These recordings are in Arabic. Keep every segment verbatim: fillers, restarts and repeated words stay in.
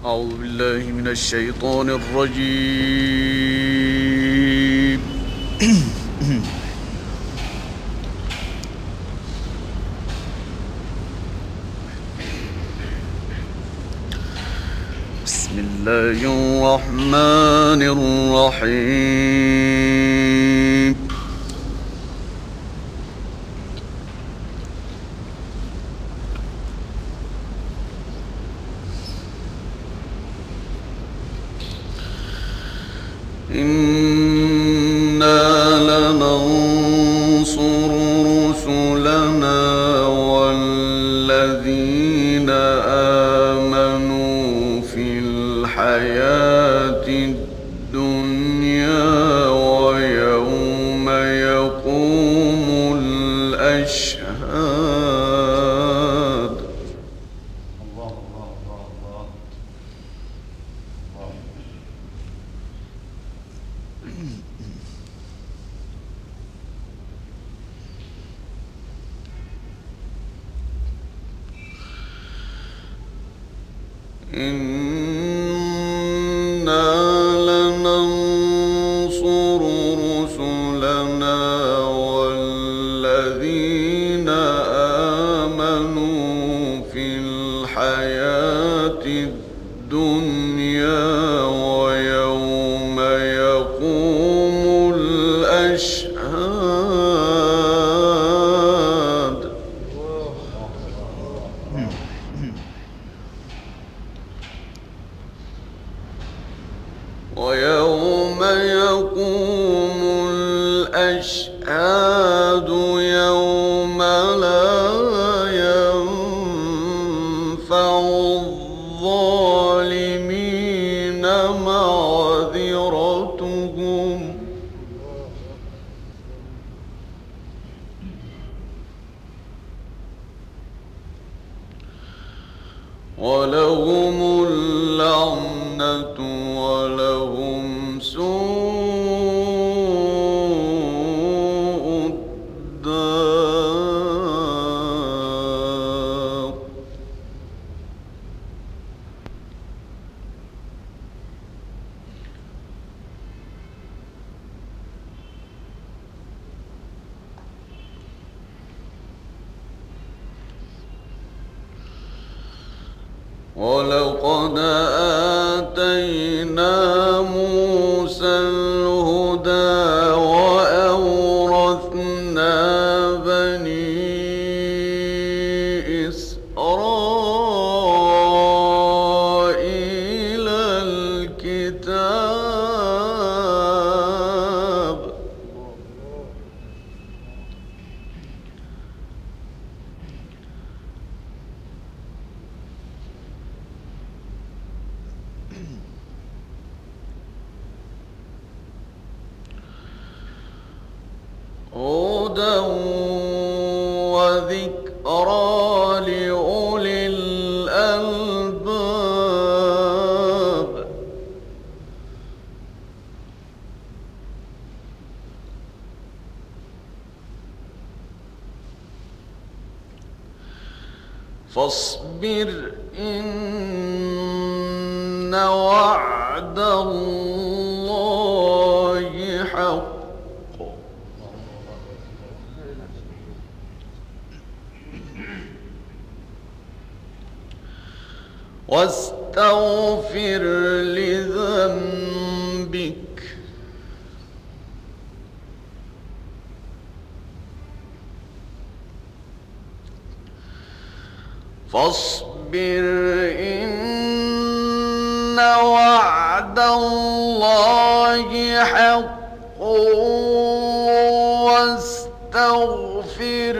أعوذ بالله من الشيطان الرجيم. بسم الله الرحمن الرحيم. إنا لننصر رسلنا والذين آمنوا في الحياة الدنيا ويوم يقوم الأشهاد. الله الله الله الله إنا لننصر رسلنا والذين آمنوا في الحياة الدنيا ويوم يقوم الأشهاد. ويوم يقوم الأشهاد يوم لا ينفع الظالمين معذرتهم ولهم اللعنة ولهم سوء الدار. ولقد آتينا موسى الهدى وأورثنا بني إسرائيل الكتاب. هدى وذكرى لأولي الألباب. فاصبر إن وعد الله حق واستغفر لذنبك فاصبر إن وعد الله حق واستغفر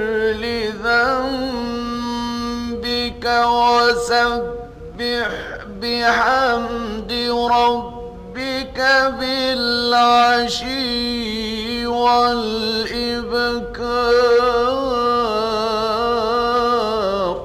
لذنبك وسبح بحمد ربك بالعشي والإبكار.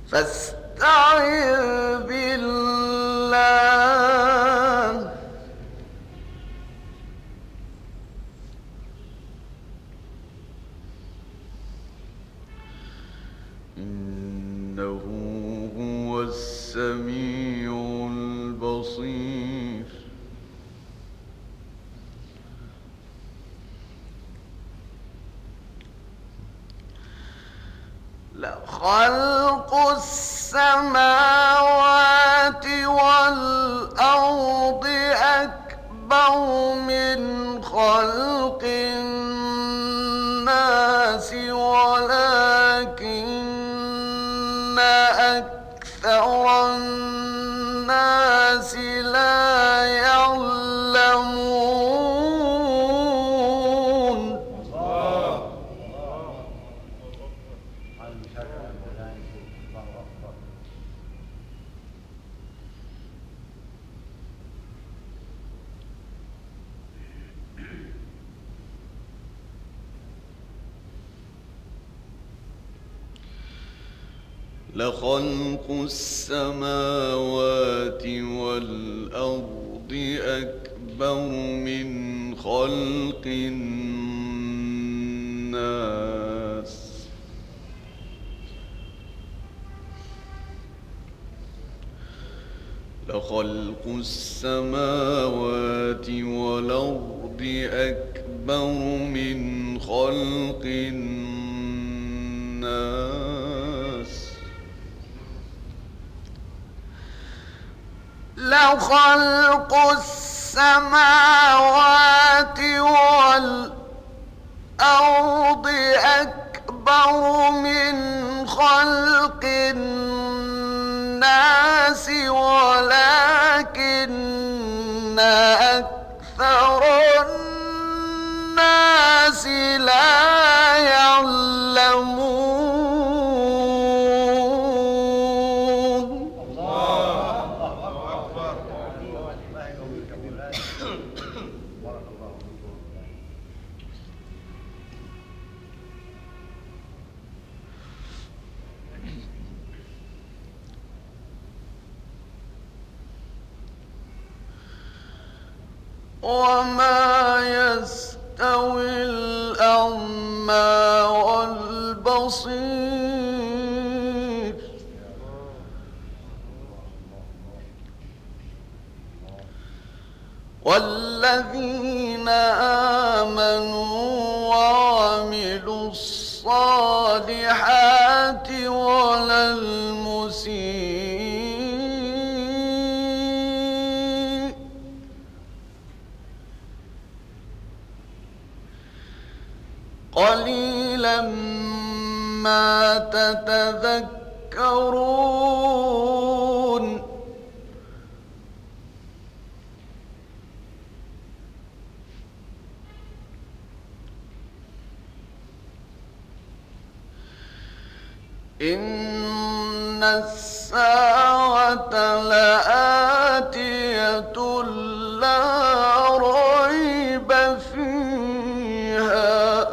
فاستعذ بالله إنه هو السميع البصير. لخلق السماوات والأرض أكبر من خلق الناس ولكن أكثر الناس لا يعلمون. لخلق السماوات والأرض أكبر من خلق الناس لخلق السماوات والأرض أكبر من خلق الناس لخلق السماوات والأرض أكبر من خلق الناس ولكن أكثر الناس لا يعلمون. وما يستوي الأعمى والبصير والذين آمنوا وعملوا الصالحات ولا المسيء قليلا ما تتذكرون. إن الساعة لآتية لا ريب فيها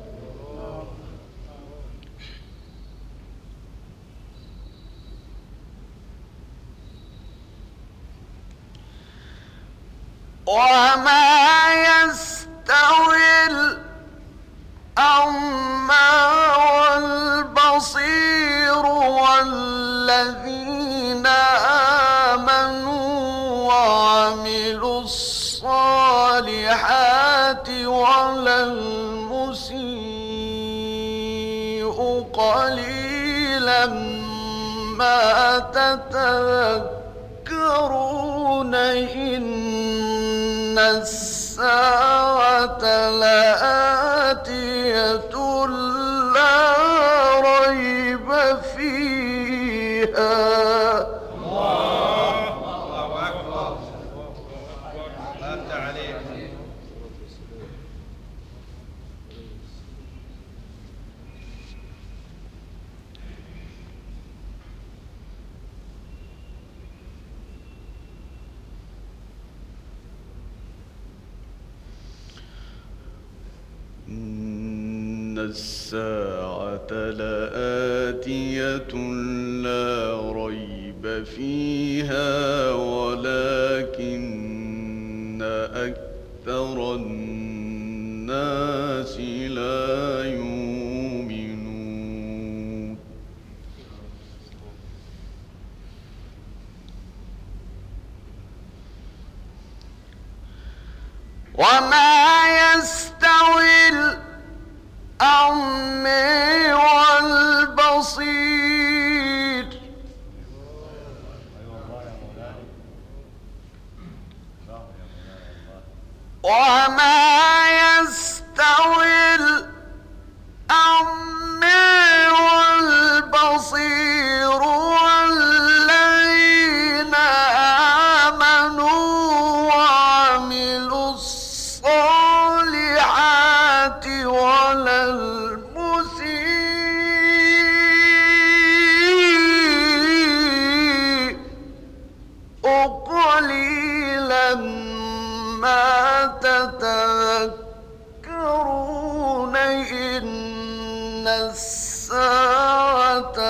وما يستوي الأعمى والبصير والذين آمنوا وعملوا الصالحات ولا المسيء قليلا ما تتذكرون. إن الساعة لآتية لا ريب فيها. الله أكبر. أنت عليك. الساعة لآتية لا ريب فيها ولكن أكثر الناس لا يؤمنون وما يستوي الأعمى والبصير وما يستوي الأعمى والبصير والذين آمنوا وعملوا الصالحات ولا المسيء قليلا ما تتذكرون إن الساعة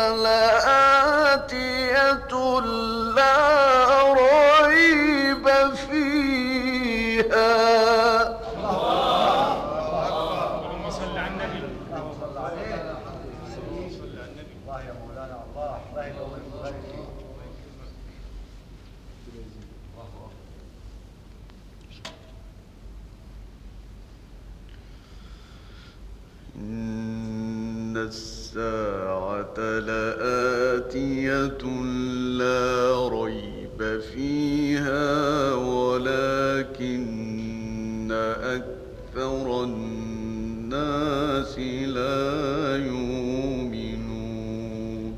لآتية لا ريب فيها اللهم صل على النبي. اللهم صل عليه. الله يا مولانا الله الله يطولك ويبارك فيك. إن الساعة لآتية لا ريب فيها ولكن أكثر الناس لا يؤمنون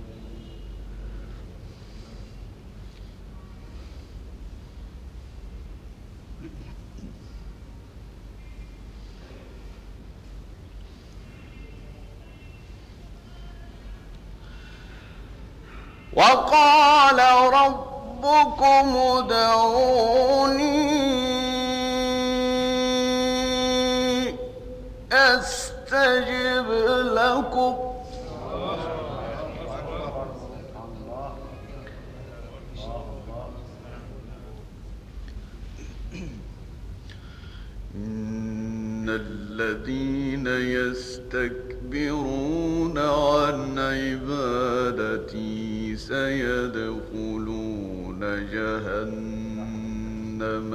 وقال ربكم ادعوني أستجب لكم إن الذين يستكبرون عن عبادتي سيدخلون جهنم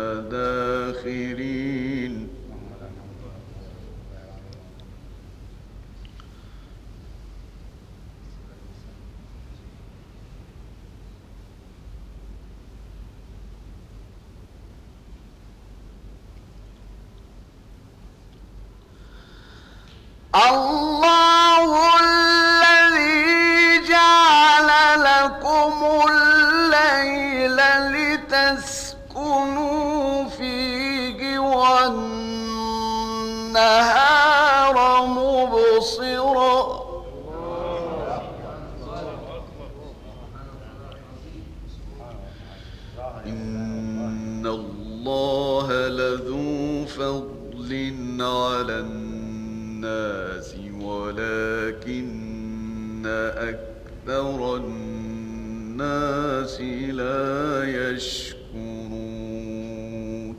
داخرين الله الذي جعل لكم الليل لتسكنوا فيه والنهار مبصرا إن الله لذو فضل على الناس ولكن أكثر الناس لا يشكرون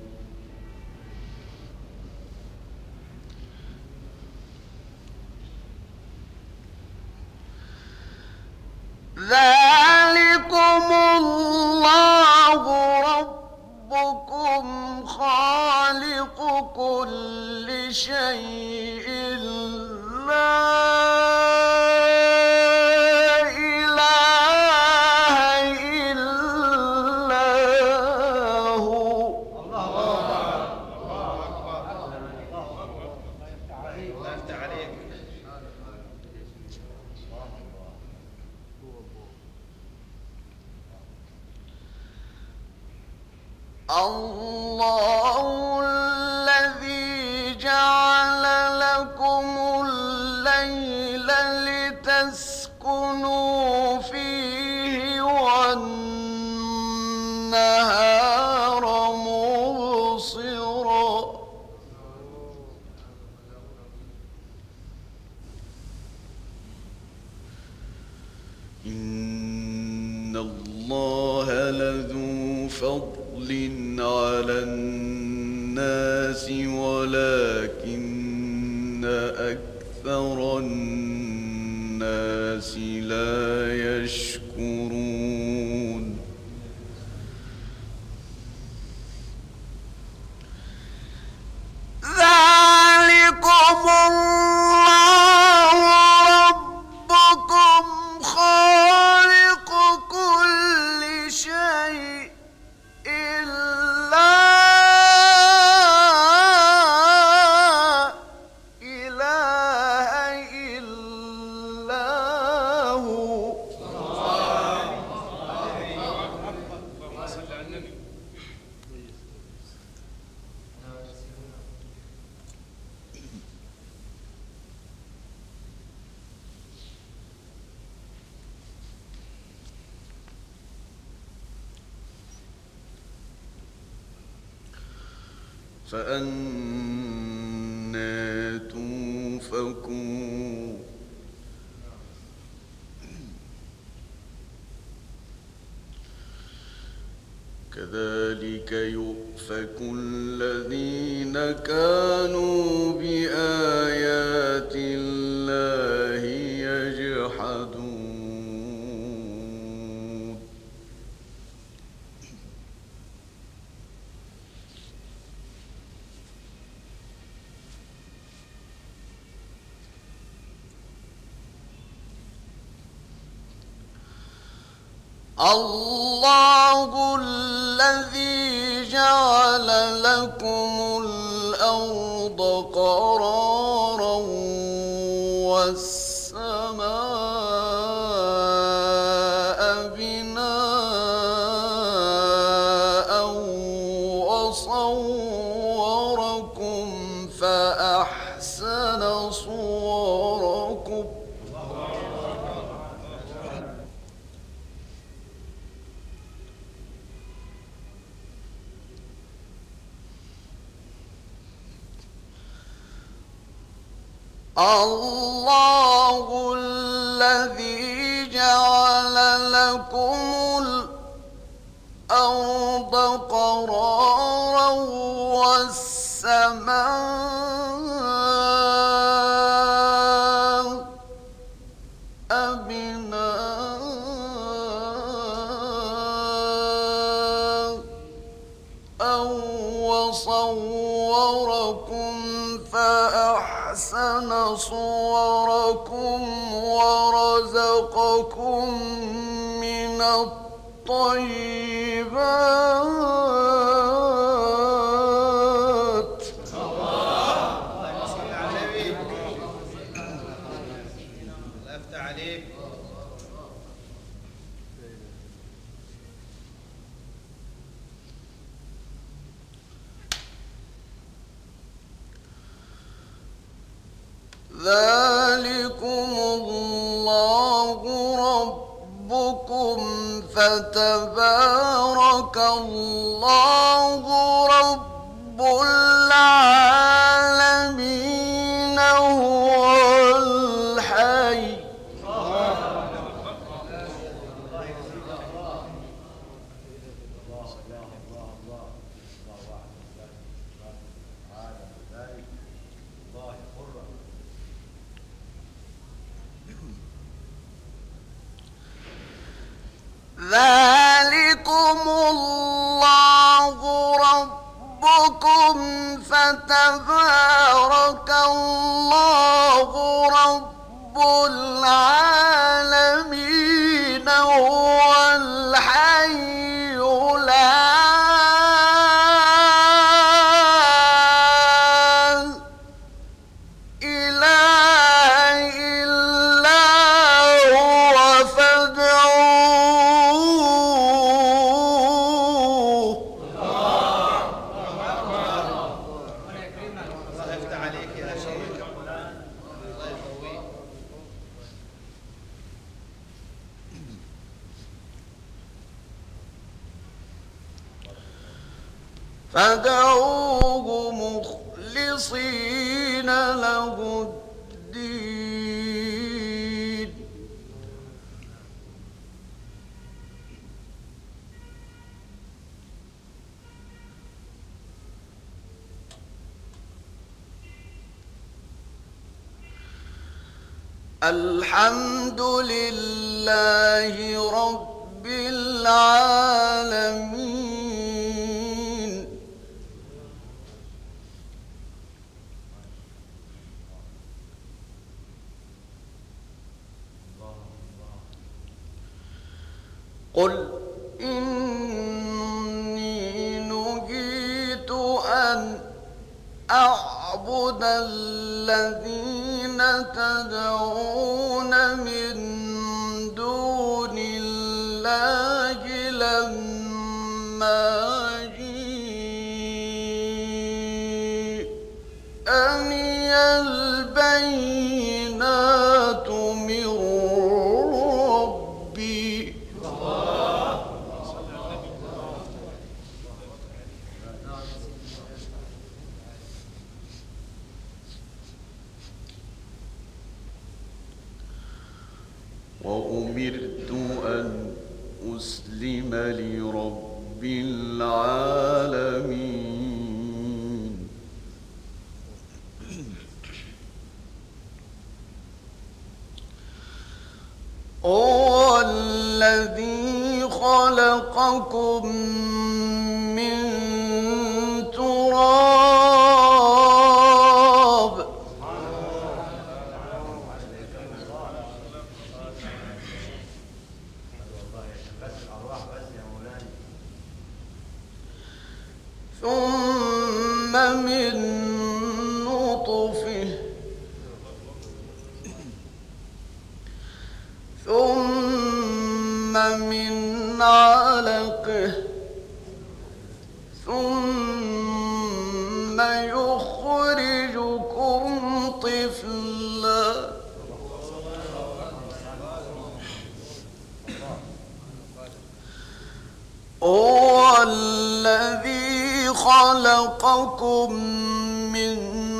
ذلكم الله ربكم خالق كل شيء لا إله إلا هو الله الذي جعل لكم الليل لتسكنوا فيه والنهار مبصرا على الناس ولكن أكثر الناس لا يشكرون ذلكم الله ربكم خالق كل شيء لا إله إلا هو اللهم صل على النبي. فأنى توفكون كذلك يؤفك الذين كانوا بآيات الله يجحدون الله الذي جعل لكم الأرض قرارا والسماء بناء وصوركم فأحسن صوركم الله الذي جعل لكم الأرض قرارا والسماء بناء وصوركم فأحسن صوركم ورزقكم من الطيبات الله صل على النبي. الله يفتح عليك. ذلكم الله ربكم فتبارك الله رب العالمين هو الحي ذلكم الله ربكم فتبارك الله رب العالمين هو الحي لا إله إلا هو فادعوه الله يفتح عليك يا شيخ. الله يقويك. فادعوه مخلصين له الدين الحمد لله رب العالمين. قل إني نهيت أن أعبد الذين تدعون من دون الله لما جاءني البينات من ربي. وأمرت أن أسلم لرب العالمين. هو الذي خلقكم من تراب ثم من نطفة ثم من علقة ثم يخرجكم طفلا. هو الذي خلقكم من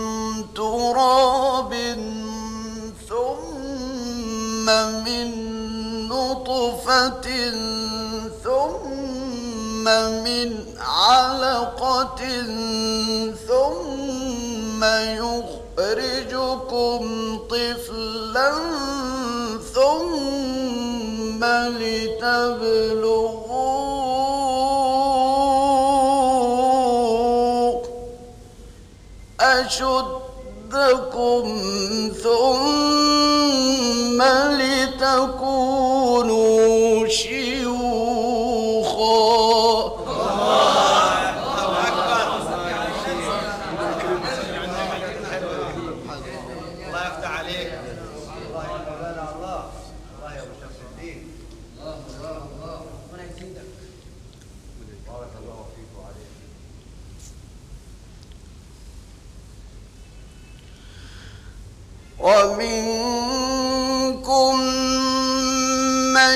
تراب ثم من نطفة ثم من علقة ثم يخرجكم طفلا ثم لتبلغوا أشدكم ثم لتكونوا شيوخا. الله يفتح عليك. الله يا مولانا الله. الله يا ابو شمس الدين. الله الله الله. ربنا يزيدك. بارك الله فيك وعليك. ومنكم من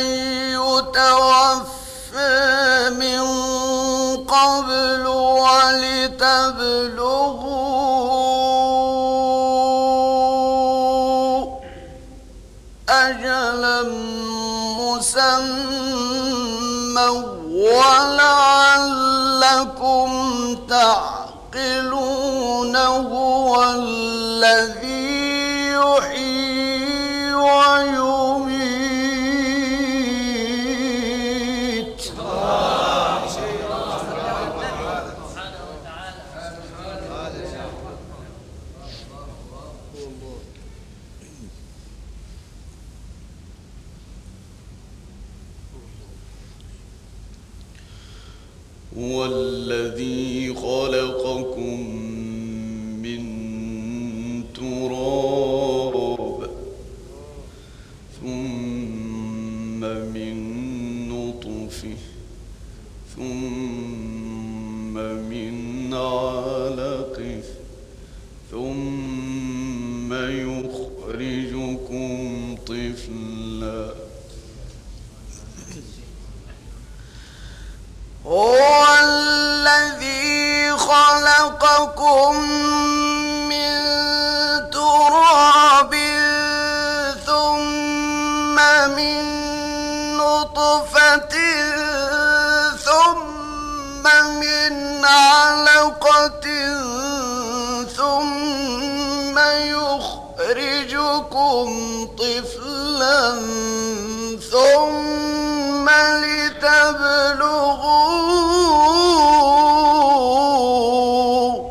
يتوفى من قبل ولتبلغوا أجلا مسمى ولعلكم تعقلون. هو الذي يحيي ويميت. هو الذي خلقكم من تراب ثم من نطفة ثم من علقة ثم يخرجكم طفلا. هو الذي خلقكم من تراب ثم من نطفة ثم من علقة ثم يخرجكم طفلا ثم لتبلغوا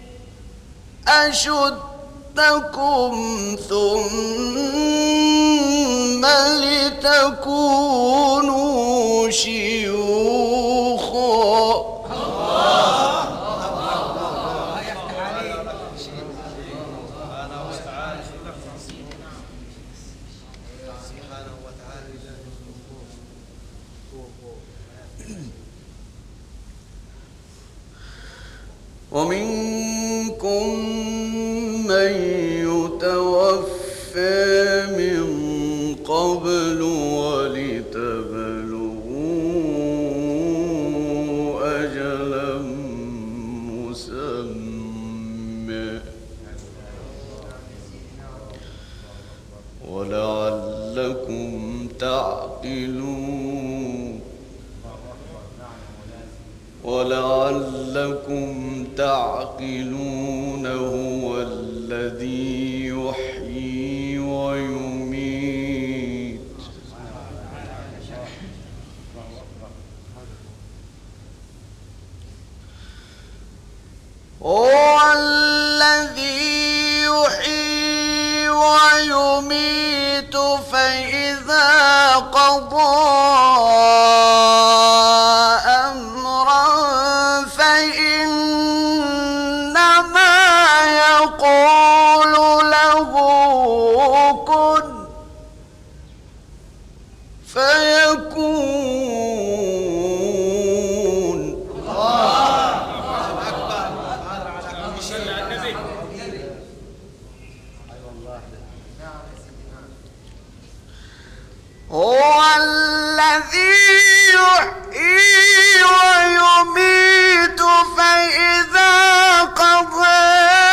أشدكم ثم لتكونوا شيوخا ومنكم من يتوفى من قبل ولتبلغوا أجلا مسمى ولعلكم تعقلون ولعلكم تعقلون هو الذي يحيي ويميت هو الذي يحيي ويميت فإذا قضى فيكون. هو الذي يحيي ويميت فإذا قضى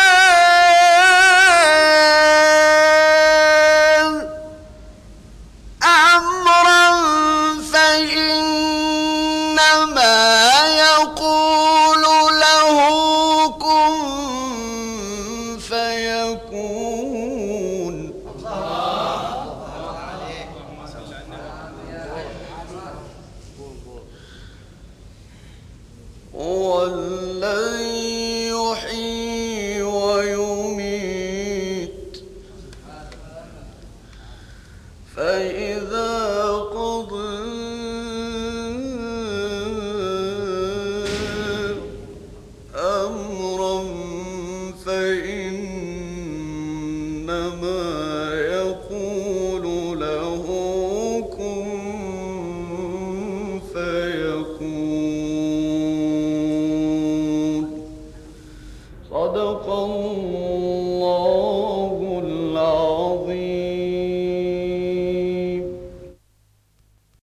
هو الذي يحيي ويميت فإذا قضى أمرا فإنما